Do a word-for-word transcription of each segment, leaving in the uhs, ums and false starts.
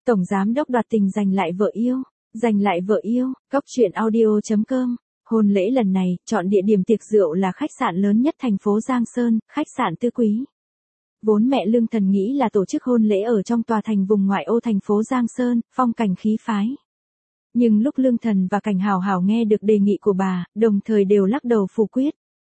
Tổng giám đốc đoạt tình giành lại vợ yêu, giành lại vợ yêu, Cóc truyện audio chấm com. Hôn lễ lần này, chọn địa điểm tiệc rượu là khách sạn lớn nhất thành phố Giang Sơn, khách sạn Tư Quý. Vốn mẹ Lương Thần nghĩ là tổ chức hôn lễ ở trong tòa thành vùng ngoại ô thành phố Giang Sơn, phong cảnh khí phái. Nhưng lúc Lương Thần và Cảnh Hào Hào nghe được đề nghị của bà, đồng thời đều lắc đầu phủ quyết.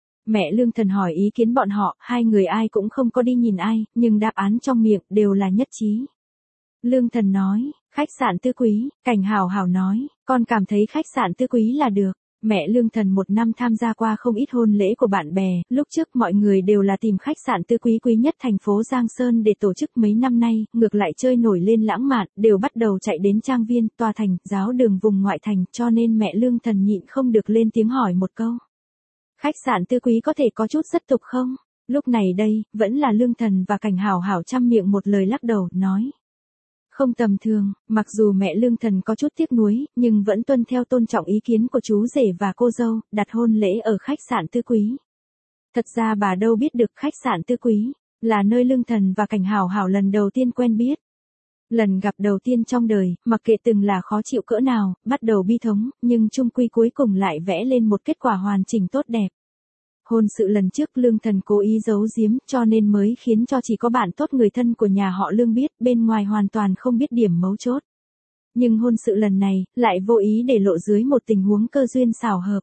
Mẹ Lương Thần hỏi ý kiến bọn họ, hai người ai cũng không có đi nhìn ai, nhưng đáp án trong miệng đều là nhất trí. Lương Thần nói, khách sạn Tư Quý, Cảnh Hào Hào nói, con cảm thấy khách sạn Tư Quý là được. Mẹ Lương Thần một năm tham gia qua không ít hôn lễ của bạn bè, lúc trước mọi người đều là tìm khách sạn Tư Quý quý nhất thành phố Giang Sơn để tổ chức, mấy năm nay, ngược lại chơi nổi lên lãng mạn, đều bắt đầu chạy đến trang viên, tòa thành, giáo đường vùng ngoại thành, cho nên mẹ Lương Thần nhịn không được lên tiếng hỏi một câu. Khách sạn Tư Quý có thể có chút rất tục không? Lúc này đây, vẫn là Lương Thần và Cảnh Hào Hào chăm miệng một lời lắc đầu, nói. Không tầm thường, mặc dù mẹ Lương Thần có chút tiếc nuối, nhưng vẫn tuân theo tôn trọng ý kiến của chú rể và cô dâu, đặt hôn lễ ở khách sạn Tư Quý. Thật ra bà đâu biết được khách sạn Tư Quý, là nơi Lương Thần và Cảnh Hào Hào lần đầu tiên quen biết. Lần gặp đầu tiên trong đời, mặc kệ từng là khó chịu cỡ nào, bắt đầu bi thống, nhưng chung quy cuối cùng lại vẽ lên một kết quả hoàn chỉnh tốt đẹp. Hôn sự lần trước Lương Thần cố ý giấu giếm, cho nên mới khiến cho chỉ có bạn tốt người thân của nhà họ Lương biết, bên ngoài hoàn toàn không biết điểm mấu chốt. Nhưng hôn sự lần này, lại vô ý để lộ dưới một tình huống cơ duyên xảo hợp.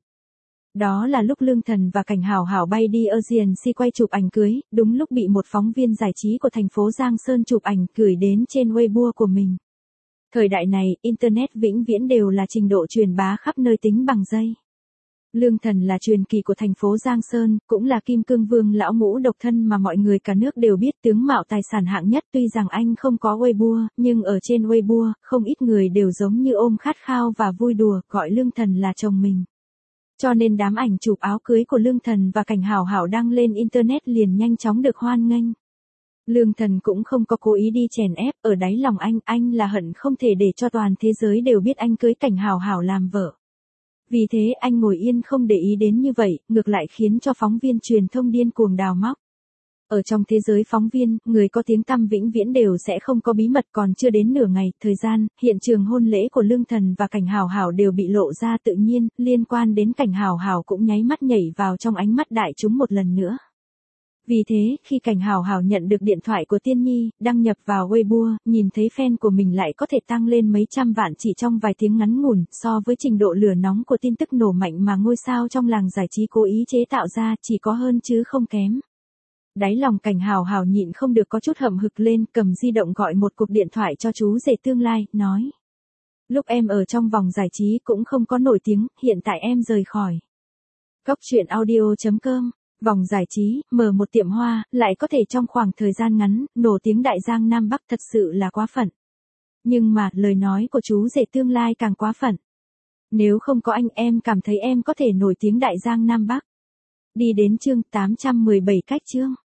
Đó là lúc Lương Thần và Cảnh Hào Hào bay đi Aegean Sea quay chụp ảnh cưới, đúng lúc bị một phóng viên giải trí của thành phố Giang Sơn chụp ảnh gửi đến trên Weibo của mình. Thời đại này, Internet vĩnh viễn đều là trình độ truyền bá khắp nơi tính bằng giây. Lương Thần là truyền kỳ của thành phố Giang Sơn, cũng là kim cương vương lão ngũ độc thân mà mọi người cả nước đều biết, tướng mạo tài sản hạng nhất. Tuy rằng anh không có Weibo, nhưng ở trên Weibo, không ít người đều giống như ôm khát khao và vui đùa, gọi Lương Thần là chồng mình. Cho nên đám ảnh chụp áo cưới của Lương Thần và Cảnh Hào Hào đăng lên Internet liền nhanh chóng được hoan nghênh. Lương Thần cũng không có cố ý đi chèn ép, ở đáy lòng anh, anh là hận không thể để cho toàn thế giới đều biết anh cưới Cảnh Hào Hào làm vợ. Vì thế anh ngồi yên không để ý đến như vậy, ngược lại khiến cho phóng viên truyền thông điên cuồng đào móc. Ở trong thế giới phóng viên, người có tiếng tăm vĩnh viễn đều sẽ không có bí mật. Còn chưa đến nửa ngày, thời gian, hiện trường hôn lễ của Lương Thần và Cảnh Hào Hào đều bị lộ ra tự nhiên, liên quan đến Cảnh Hào Hào cũng nháy mắt nhảy vào trong ánh mắt đại chúng một lần nữa. Vì thế, khi Cảnh Hào Hào nhận được điện thoại của Tiên Nhi, đăng nhập vào Weibo, nhìn thấy fan của mình lại có thể tăng lên mấy trăm vạn chỉ trong vài tiếng ngắn ngủn, so với trình độ lửa nóng của tin tức nổ mạnh mà ngôi sao trong làng giải trí cố ý chế tạo ra, chỉ có hơn chứ không kém. Đáy lòng Cảnh Hào Hào nhịn không được có chút hậm hực lên, cầm di động gọi một cuộc điện thoại cho chú rể tương lai, nói. Lúc em ở trong vòng giải trí cũng không có nổi tiếng, hiện tại em rời khỏi. Cóc truyện audio chấm com. Vòng giải trí, mở một tiệm hoa, lại có thể trong khoảng thời gian ngắn, nổi tiếng đại giang Nam Bắc, thật sự là quá phận. Nhưng mà, lời nói của chú rể tương lai càng quá phận. Nếu không có anh, em cảm thấy em có thể nổi tiếng đại giang Nam Bắc. Đi đến chương tám trăm mười bảy cách chương.